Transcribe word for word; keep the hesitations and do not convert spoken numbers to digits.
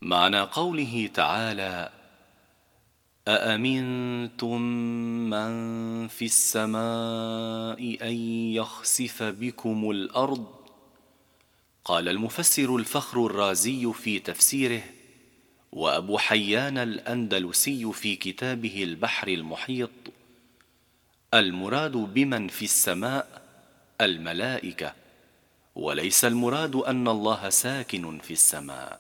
معنى قوله تعالى: أأمنتم من في السماء أن يخسف بكم الأرض؟ قال المفسر الفخر الرازي في تفسيره، وأبو حيان الأندلسي في كتابه البحر المحيط: المراد بمن في السماء الملائكة، وليس المراد أن الله ساكن في السماء.